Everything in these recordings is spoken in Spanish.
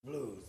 Blues.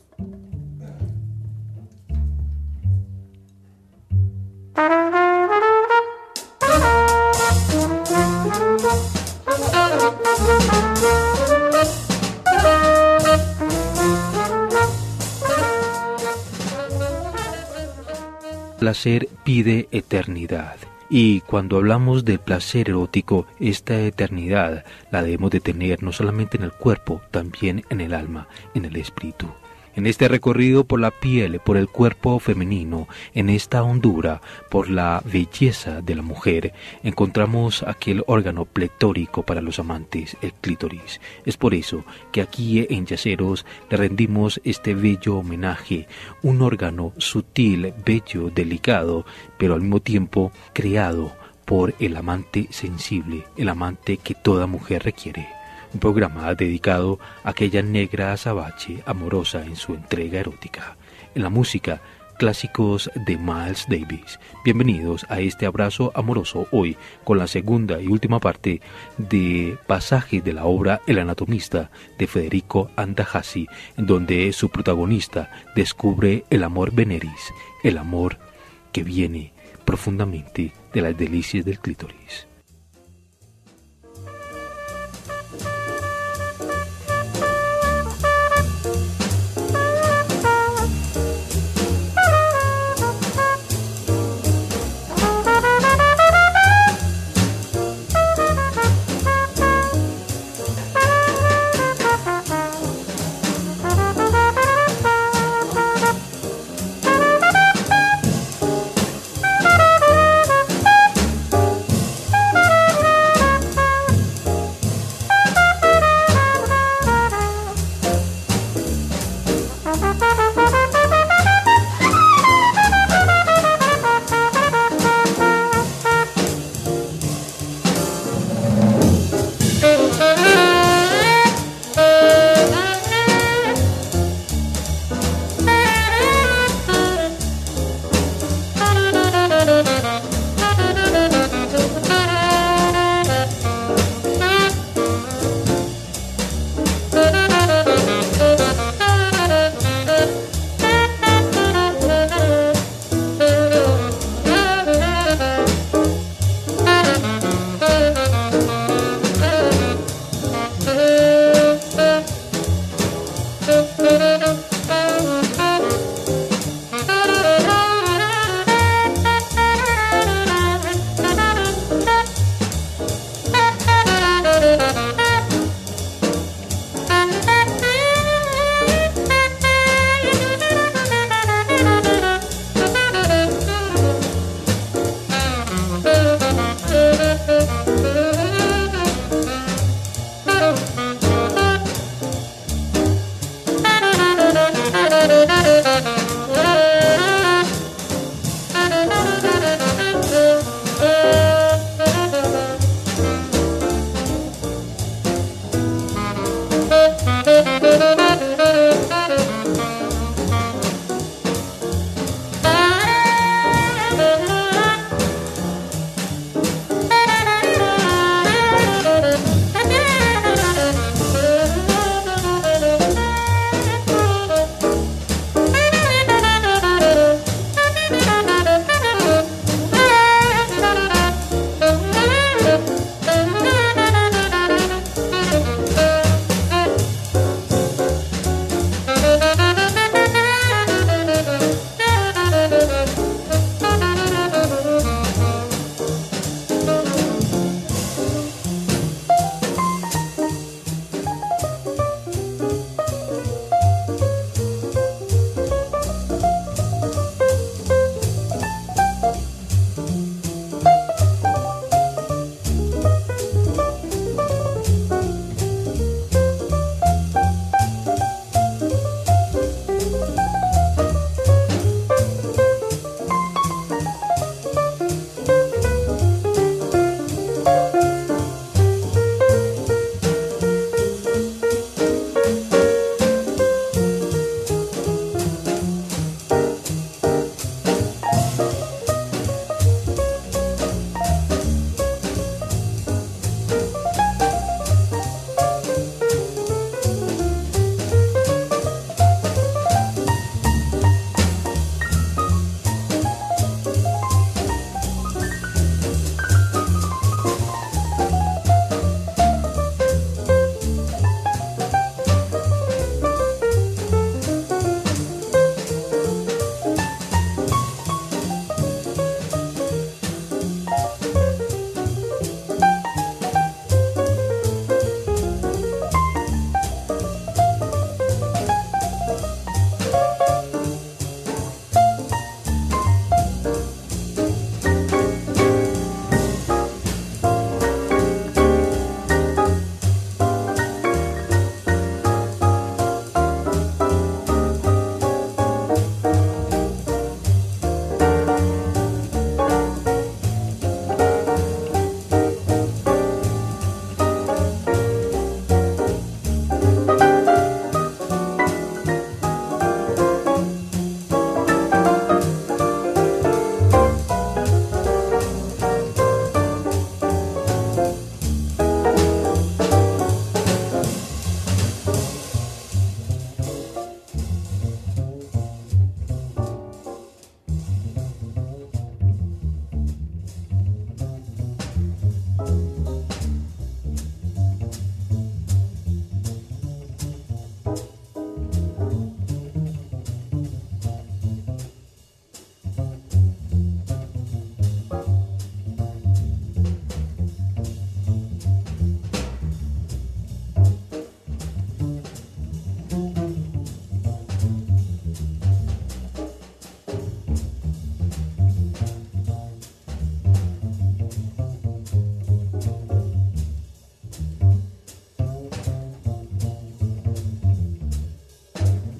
Placer pide eternidad. Y cuando hablamos de placer erótico, esta eternidad la debemos de tener no solamente en el cuerpo, también en el alma, en el espíritu. En este recorrido por la piel, por el cuerpo femenino, en esta hondura, por la belleza de la mujer, encontramos aquel órgano pletórico para los amantes, el clítoris. Es por eso que aquí en Yaceros le rendimos este bello homenaje, un órgano sutil, bello, delicado, pero al mismo tiempo creado por el amante sensible, el amante que toda mujer requiere. Un programa dedicado a aquella negra azabache amorosa en su entrega erótica. En la música, clásicos de Miles Davis. Bienvenidos a este abrazo amoroso hoy con la segunda y última parte de pasajes de la obra El anatomista de Federico Andajasi, en donde su protagonista descubre el amor veneris, el amor que viene profundamente de las delicias del clítoris.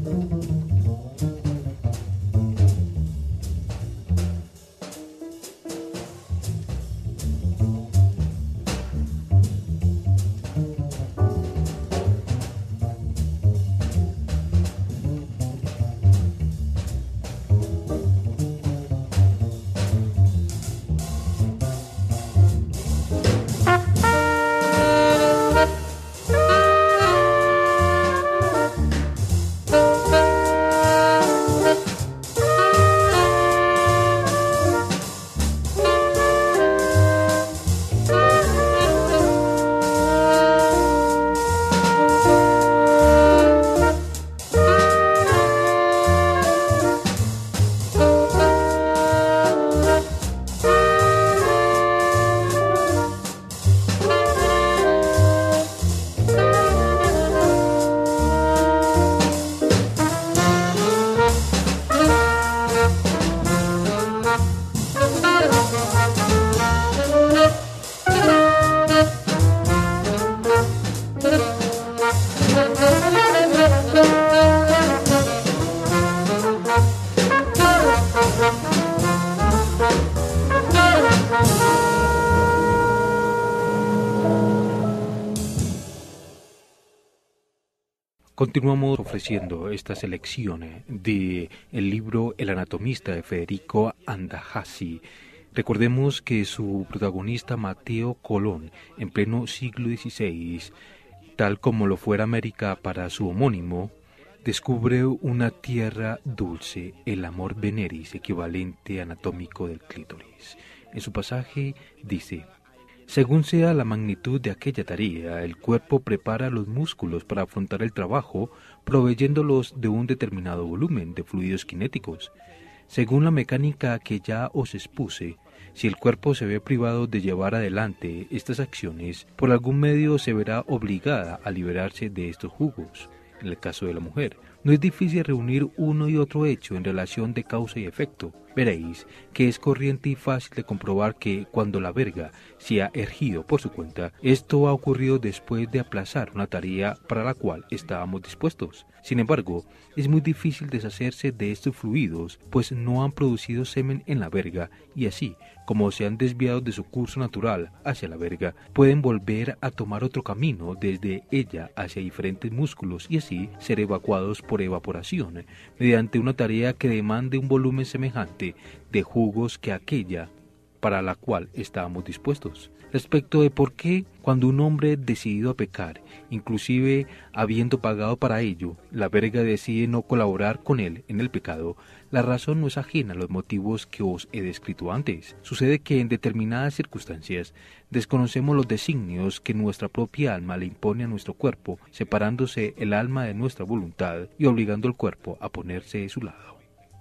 Continuamos ofreciendo esta selección de el libro El anatomista de Federico Andajasi. Recordemos que su protagonista Mateo Colón, en pleno siglo XVI, tal como lo fuera América para su homónimo, descubre una tierra dulce, el amor veneris, equivalente anatómico del clítoris. En su pasaje dice: según sea la magnitud de aquella tarea, el cuerpo prepara los músculos para afrontar el trabajo, proveyéndolos de un determinado volumen de fluidos cinéticos. Según la mecánica que ya os expuse, si el cuerpo se ve privado de llevar adelante estas acciones, por algún medio se verá obligada a liberarse de estos jugos. En el caso de la mujer, no es difícil reunir uno y otro hecho en relación de causa y efecto. Veréis que es corriente y fácil de comprobar que cuando la verga se ha ergido por su cuenta, esto ha ocurrido después de aplazar una tarea para la cual estábamos dispuestos. Sin embargo, es muy difícil deshacerse de estos fluidos, pues no han producido semen en la verga y así, como se han desviado de su curso natural hacia la verga, pueden volver a tomar otro camino desde ella hacia diferentes músculos y así ser evacuados por evaporación, mediante una tarea que demande un volumen semejante de jugos que aquella para la cual estábamos dispuestos. Respecto de por qué, cuando un hombre decidido a pecar, inclusive habiendo pagado para ello, la verga decide no colaborar con él en el pecado, la razón no es ajena a los motivos que os he descrito antes. Sucede que en determinadas circunstancias desconocemos los designios que nuestra propia alma le impone a nuestro cuerpo, separándose el alma de nuestra voluntad y obligando al cuerpo a ponerse de su lado.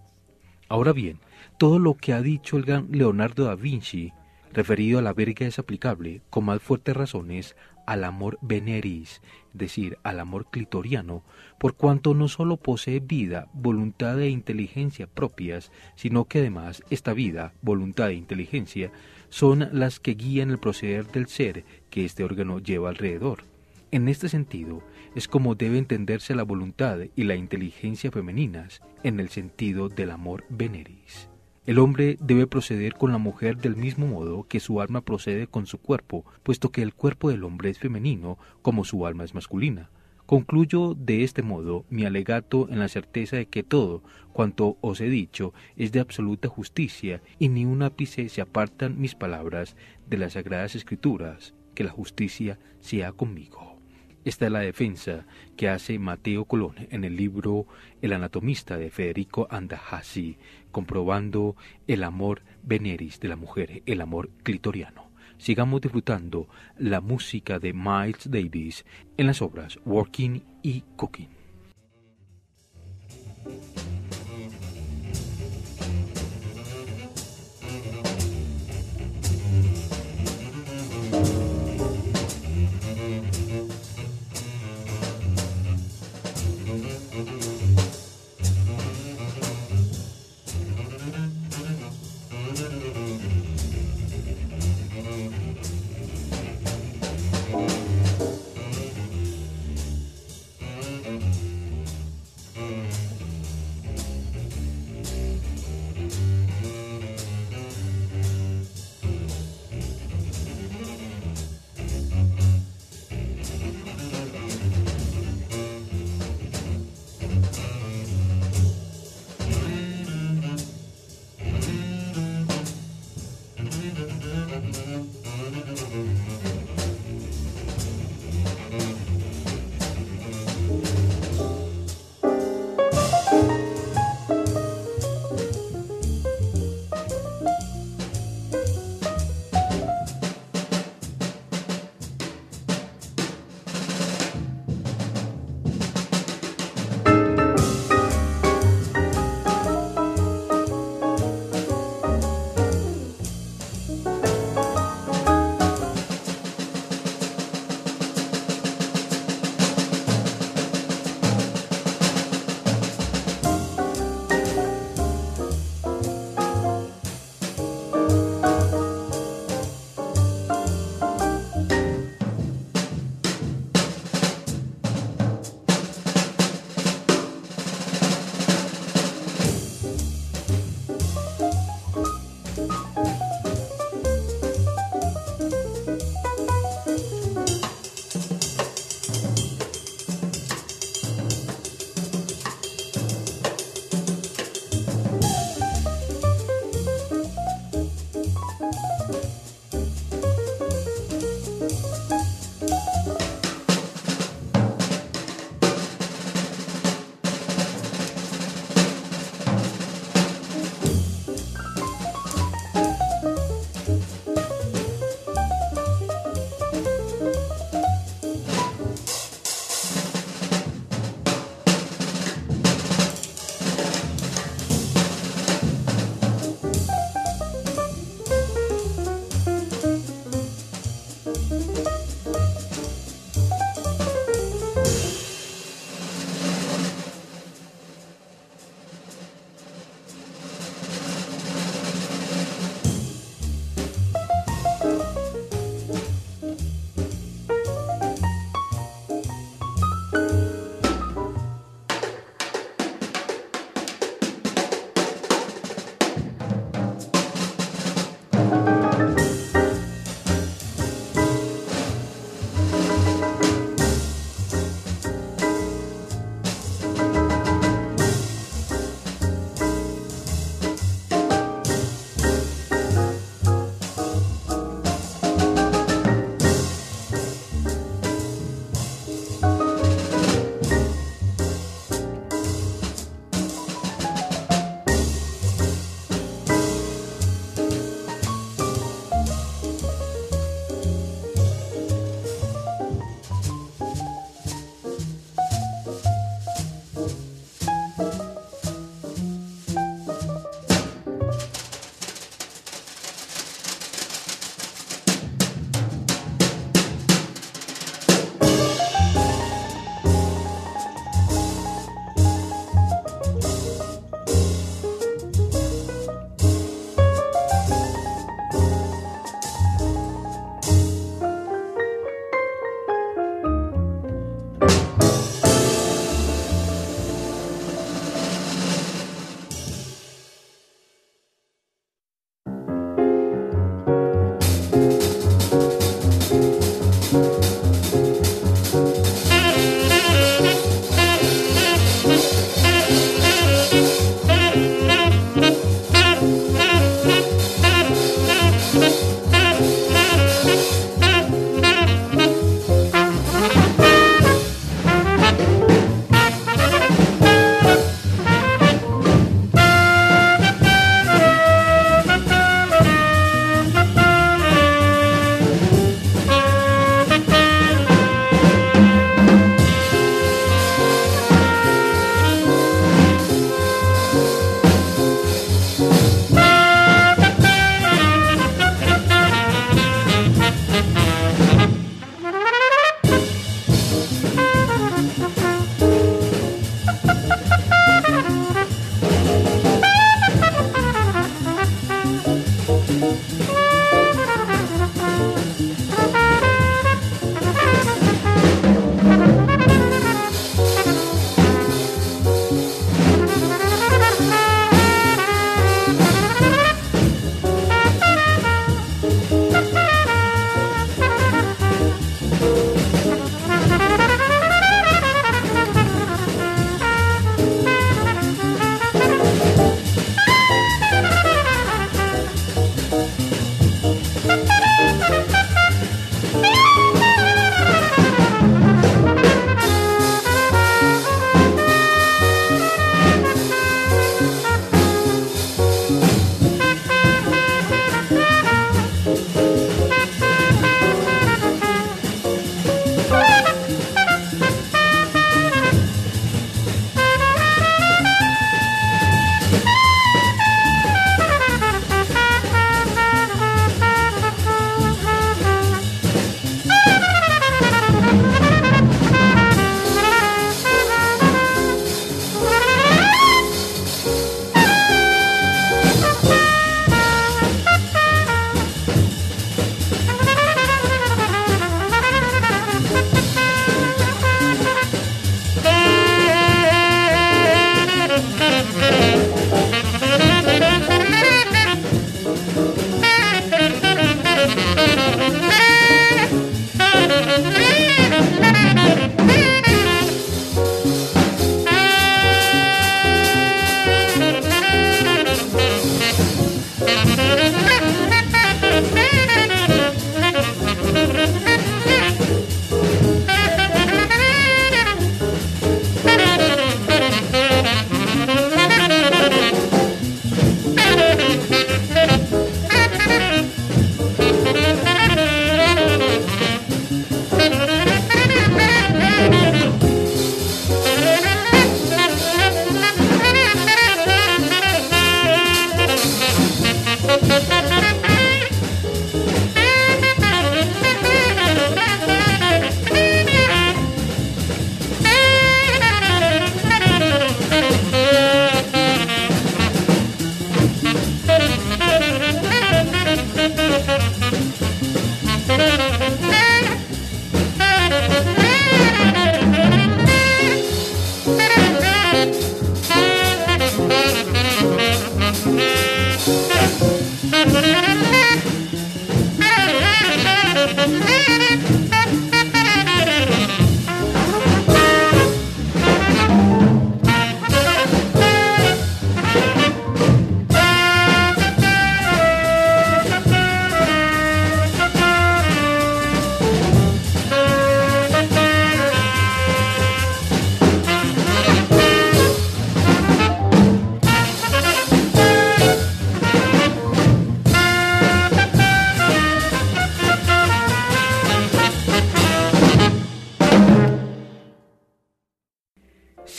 Ahora bien, todo lo que ha dicho el gran Leonardo da Vinci referido a la verga es aplicable con más fuertes razones al amor veneris, es decir, al amor clitoriano, por cuanto no sólo posee vida, voluntad e inteligencia propias, sino que además esta vida, voluntad e inteligencia son las que guían el proceder del ser que este órgano lleva alrededor. En este sentido, es como debe entenderse la voluntad y la inteligencia femeninas en el sentido del amor veneris. El hombre debe proceder con la mujer del mismo modo que su alma procede con su cuerpo, puesto que el cuerpo del hombre es femenino como su alma es masculina. Concluyo de este modo mi alegato en la certeza de que todo cuanto os he dicho es de absoluta justicia y ni un ápice se apartan mis palabras de las Sagradas Escrituras, que la justicia sea conmigo. Esta es la defensa que hace Mateo Colón en el libro El anatomista de Federico Andajasi, comprobando el amor veneris de la mujer, el amor clitoriano. Sigamos disfrutando la música de Miles Davis en las obras Working y Cooking.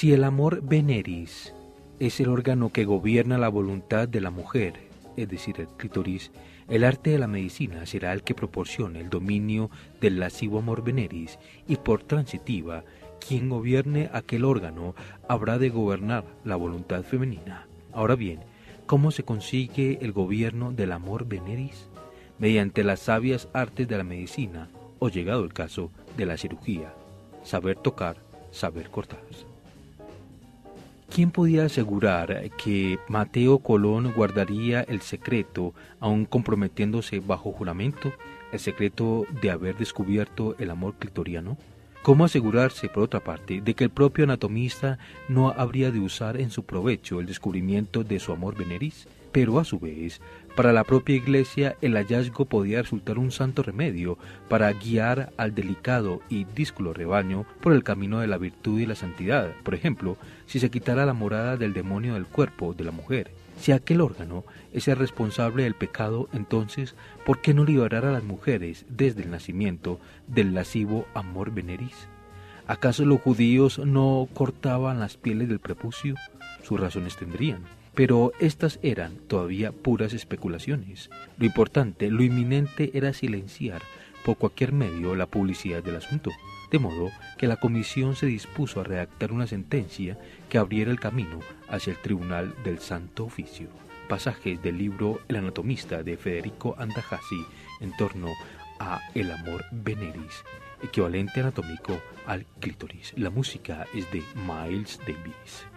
Si el amor veneris es el órgano que gobierna la voluntad de la mujer, es decir, el clítoris, el arte de la medicina será el que proporcione el dominio del lascivo amor veneris, y por transitiva, quien gobierne aquel órgano habrá de gobernar la voluntad femenina. Ahora bien, ¿cómo se consigue el gobierno del amor veneris? Mediante las sabias artes de la medicina, o llegado el caso, de la cirugía. Saber tocar, saber cortar. ¿Quién podía asegurar que Mateo Colón guardaría el secreto, aun comprometiéndose bajo juramento, el secreto de haber descubierto el amor clitoriano? ¿Cómo asegurarse, por otra parte, de que el propio anatomista no habría de usar en su provecho el descubrimiento de su amor veneris? Pero a su vez, para la propia Iglesia el hallazgo podía resultar un santo remedio para guiar al delicado y díscolo rebaño por el camino de la virtud y la santidad. Por ejemplo, si se quitara la morada del demonio del cuerpo de la mujer. Si aquel órgano es el responsable del pecado, entonces, ¿por qué no liberar a las mujeres desde el nacimiento del lascivo amor veneris? ¿Acaso los judíos no cortaban las pieles del prepucio? Sus razones tendrían, pero estas eran todavía puras especulaciones. Lo importante, lo inminente era silenciar por cualquier medio la publicidad del asunto, de modo que la comisión se dispuso a redactar una sentencia que abriera el camino hacia el tribunal del Santo Oficio. Pasajes del libro El anatomista de Federico Andajasi en torno a el amor veneris, equivalente anatómico al clítoris. La música es de Miles Davis.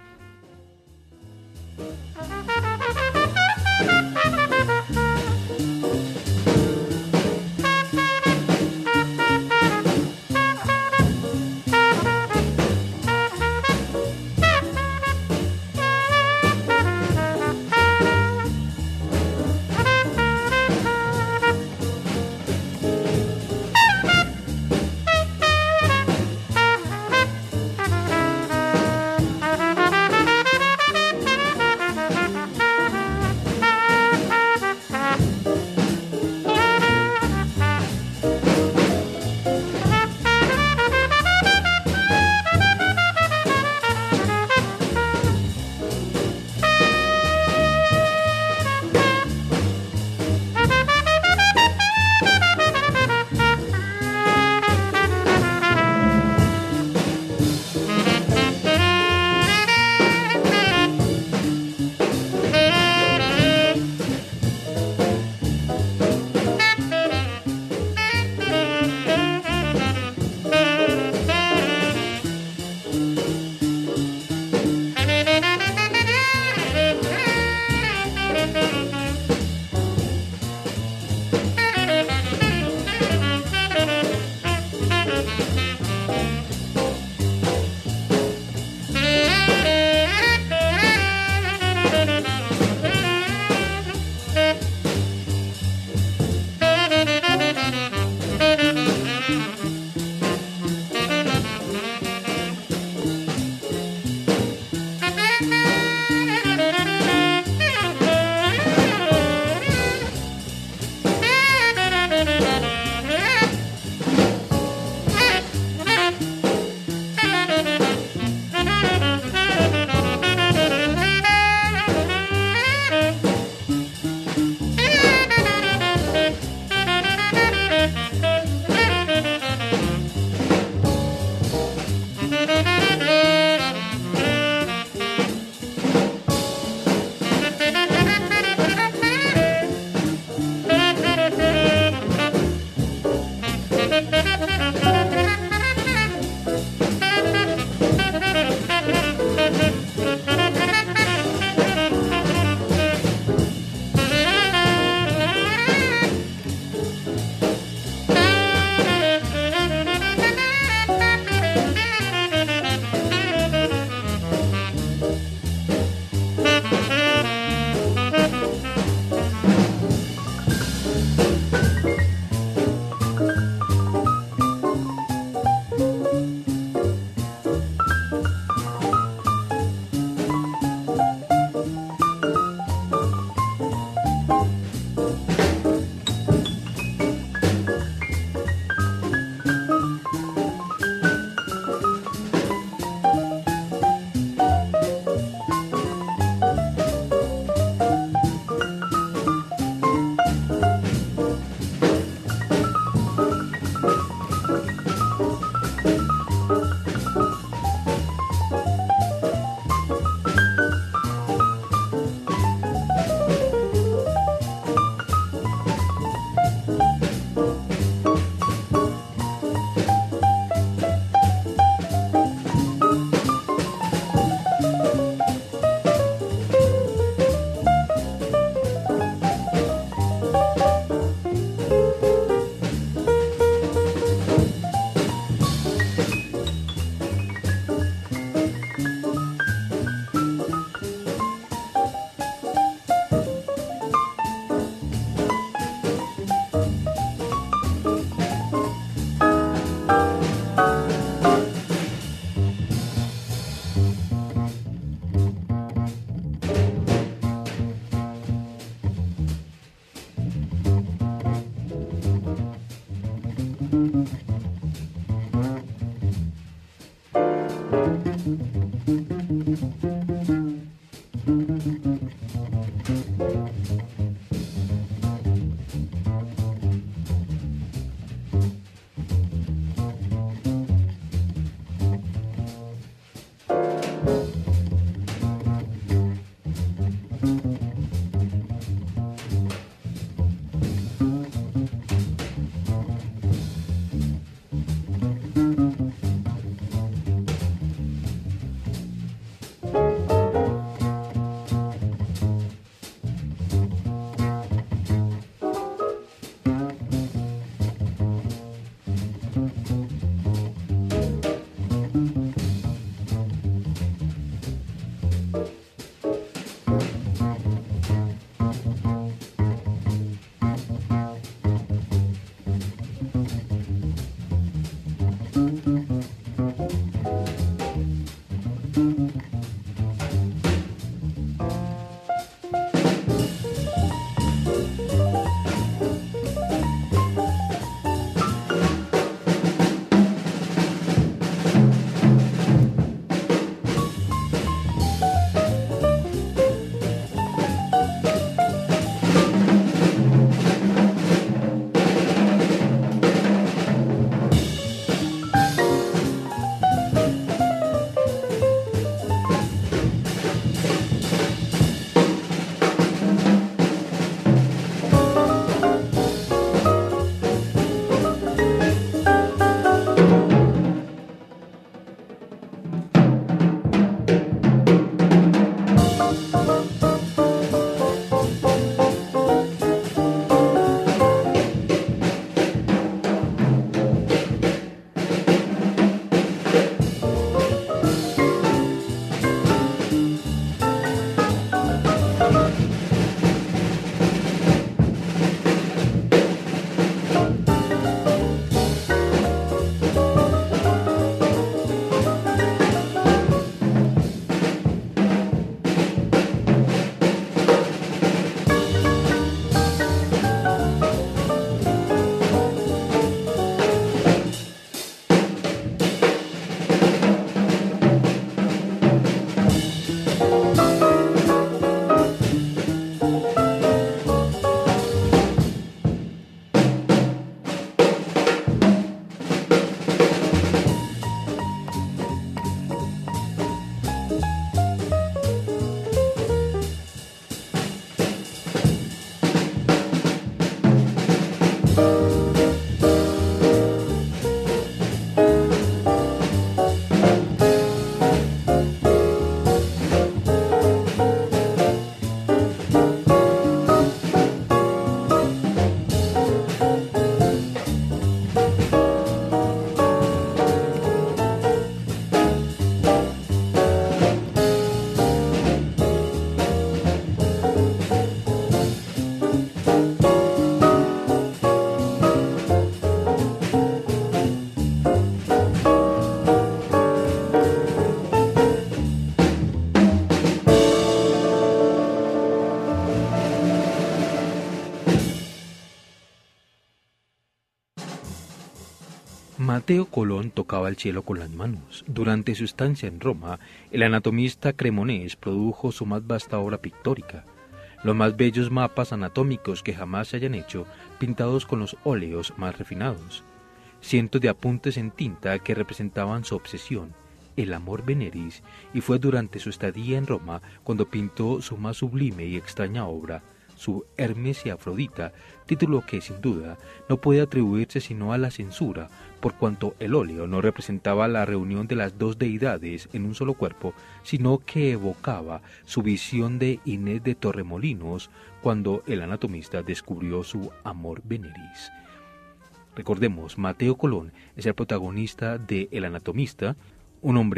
Mateo Colón tocaba el cielo con las manos. Durante su estancia en Roma, el anatomista cremonés produjo su más vasta obra pictórica, los más bellos mapas anatómicos que jamás se hayan hecho, pintados con los óleos más refinados. Cientos de apuntes en tinta que representaban su obsesión, el amor veneris, y fue durante su estadía en Roma cuando pintó su más sublime y extraña obra, su Hermes y Afrodita, título que, sin duda, no puede atribuirse sino a la censura, por cuanto el óleo no representaba la reunión de las dos deidades en un solo cuerpo, sino que evocaba su visión de Inés de Torremolinos cuando el anatomista descubrió su amor veneris. Recordemos, Mateo Colón es el protagonista de El anatomista, un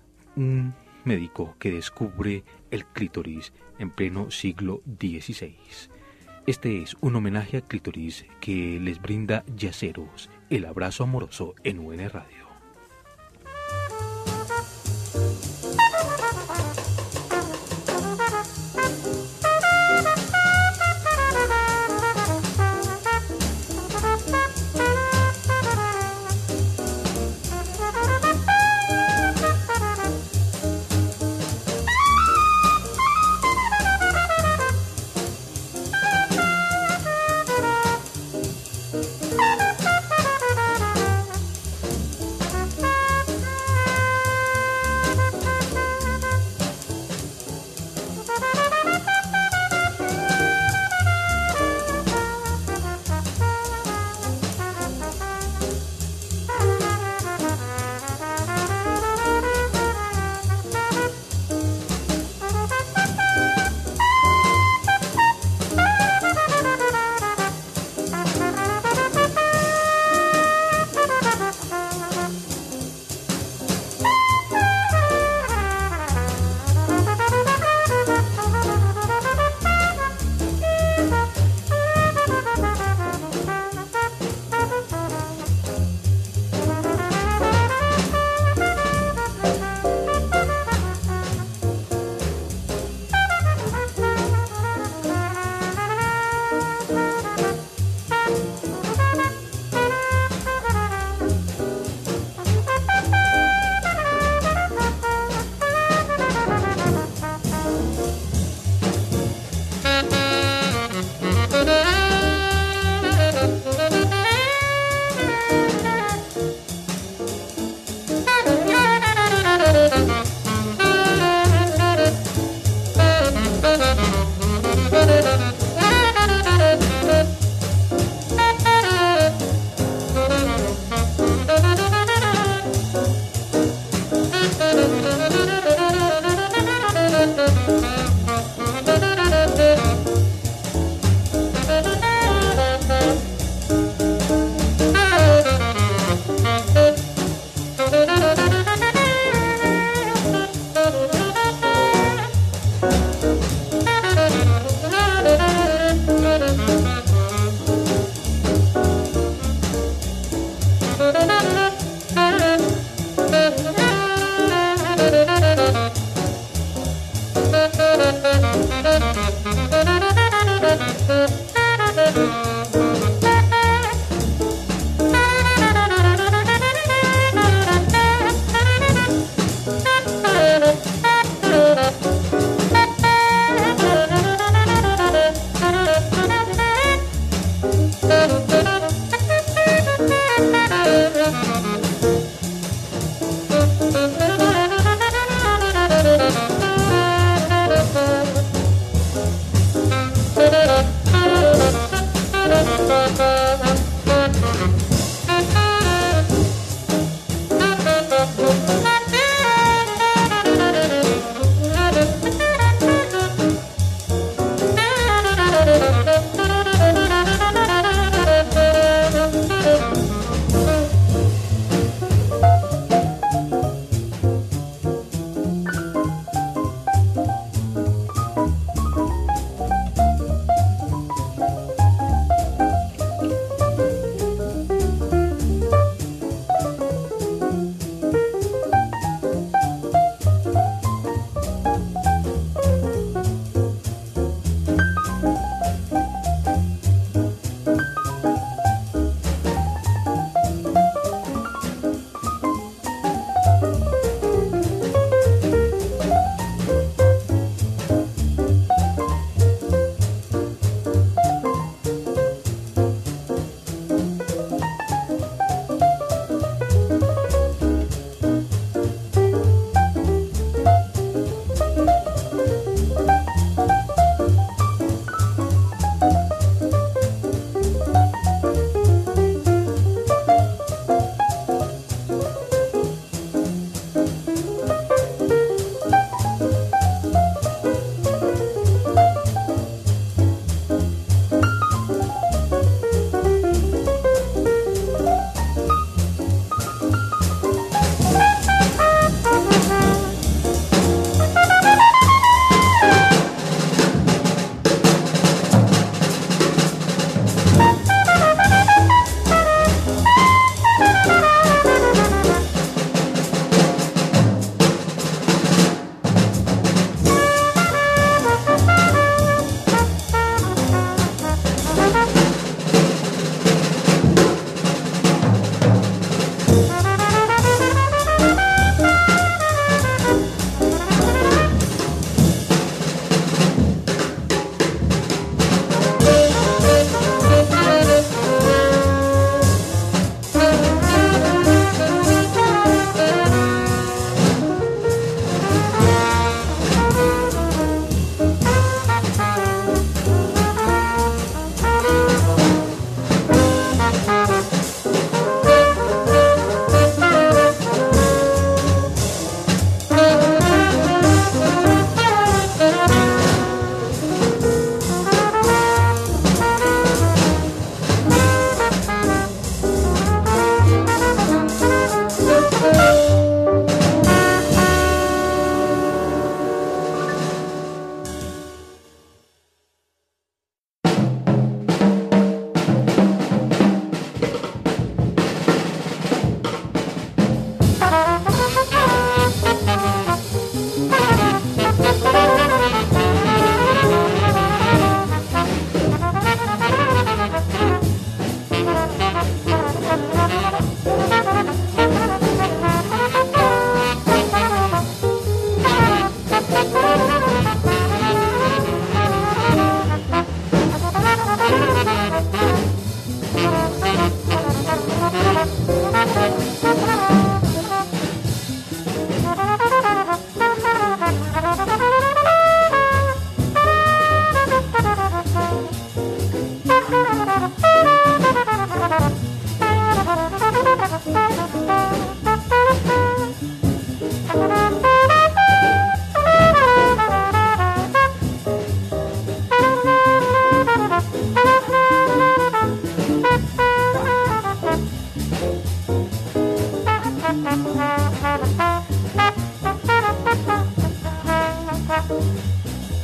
médico que descubre el clítoris en pleno siglo XVI. Este es un homenaje al clítoris que les brinda Yaceros, el abrazo amoroso en UN Radio.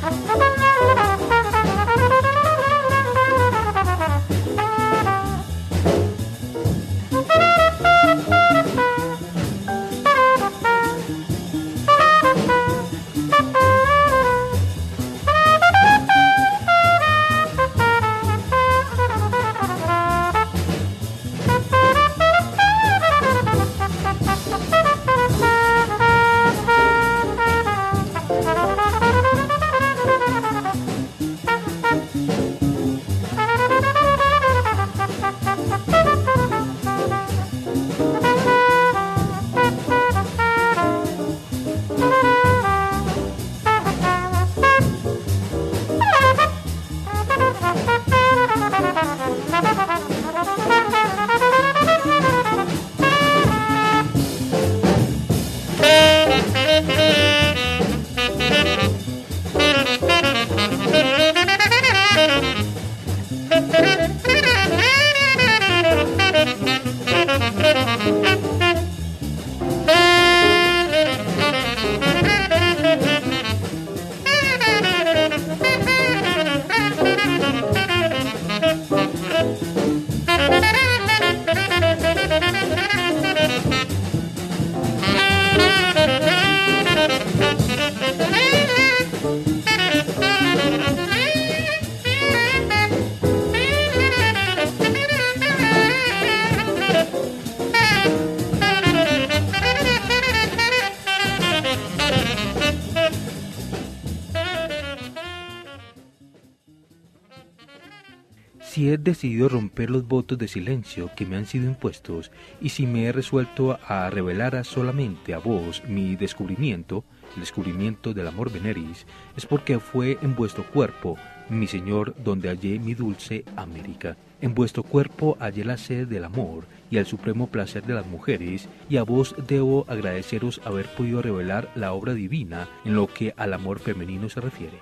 Si he decidido romper los votos de silencio que me han sido impuestos, y si me he resuelto a revelar solamente a vos mi descubrimiento, el descubrimiento del amor veneris, es porque fue en vuestro cuerpo, mi Señor, donde hallé mi dulce América. En vuestro cuerpo hallé la sed del amor y el supremo placer de las mujeres, y a vos debo agradeceros haber podido revelar la obra divina en lo que al amor femenino se refiere.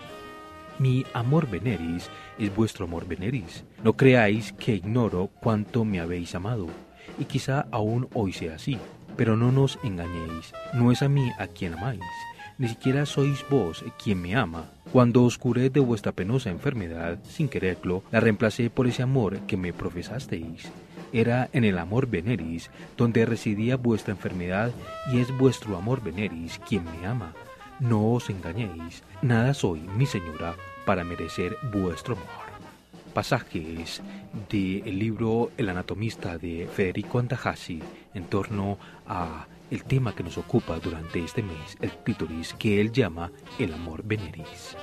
Mi amor veneris es vuestro amor veneris. No creáis que ignoro cuánto me habéis amado, y quizá aún hoy sea así, pero no nos engañéis, no es a mí a quien amáis, ni siquiera sois vos quien me ama. Cuando os curé de vuestra penosa enfermedad, sin quererlo, la reemplacé por ese amor que me profesasteis. Era en el amor veneris donde residía vuestra enfermedad, y es vuestro amor veneris quien me ama. No os engañéis, nada soy, mi señora, para merecer vuestro amor. Pasajes del libro El anatomista de Federico Andajasi en torno a el tema que nos ocupa durante este mes, el clítoris, que él llama el amor veneris.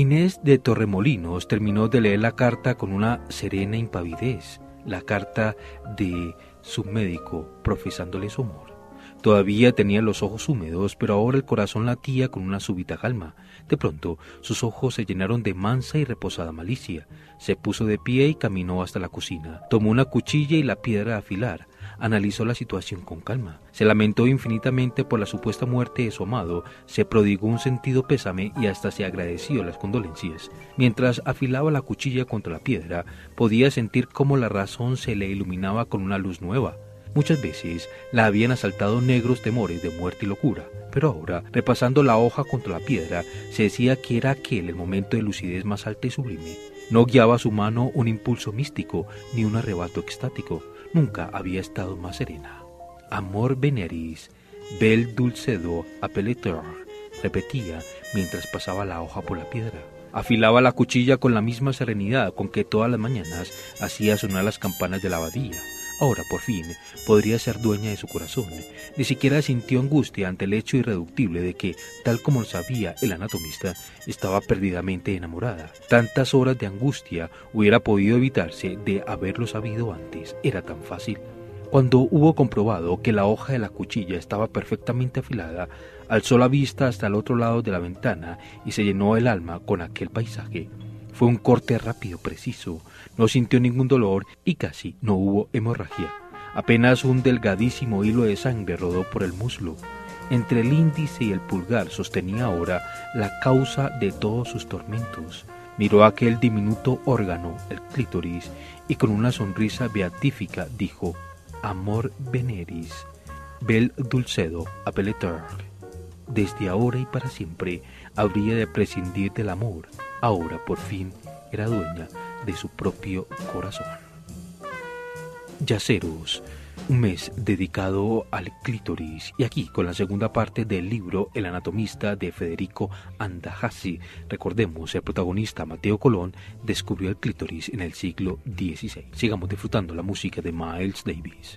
Inés de Torremolinos terminó de leer la carta con una serena impavidez, la carta de su médico profesándole su amor. Todavía tenía los ojos húmedos, pero ahora el corazón latía con una súbita calma. De pronto, sus ojos se llenaron de mansa y reposada malicia. Se puso de pie y caminó hasta la cocina. Tomó una cuchilla y la piedra de afilar. Analizó la situación con calma. Se lamentó infinitamente por la supuesta muerte de su amado, se prodigó un sentido pésame y hasta se agradeció las condolencias. Mientras afilaba la cuchilla contra la piedra, podía sentir cómo la razón se le iluminaba con una luz nueva. Muchas veces la habían asaltado negros temores de muerte y locura, pero ahora, repasando la hoja contra la piedra, se decía que era aquel el momento de lucidez más alta y sublime. No guiaba a su mano un impulso místico, ni un arrebato extático. Nunca había estado más serena. Amor veneris, bel dulcedo appelletur, repetía mientras pasaba la hoja por la piedra. Afilaba la cuchilla con la misma serenidad con que todas las mañanas hacía sonar las campanas de la abadía. Ahora, por fin, podría ser dueña de su corazón. Ni siquiera sintió angustia ante el hecho irreductible de que, tal como lo sabía el anatomista, estaba perdidamente enamorada. Tantas horas de angustia hubiera podido evitarse de haberlo sabido antes. Era tan fácil. Cuando hubo comprobado que la hoja de la cuchilla estaba perfectamente afilada, alzó la vista hasta el otro lado de la ventana y se llenó el alma con aquel paisaje. Fue un corte rápido, preciso, no sintió ningún dolor y casi no hubo hemorragia. Apenas un delgadísimo hilo de sangre rodó por el muslo. Entre el índice y el pulgar sostenía ahora la causa de todos sus tormentos. Miró aquel diminuto órgano, el clítoris, y con una sonrisa beatífica dijo: Amor veneris, bel dulcedo appelletur. Desde ahora y para siempre habría de prescindir del amor. Ahora, por fin, era dueña de su propio corazón. Yaceros, un mes dedicado al clítoris, y aquí con la segunda parte del libro El anatomista de Federico Andajasi. Recordemos, el protagonista Mateo Colón descubrió el clítoris en el siglo XVI. Sigamos disfrutando la música de Miles Davis.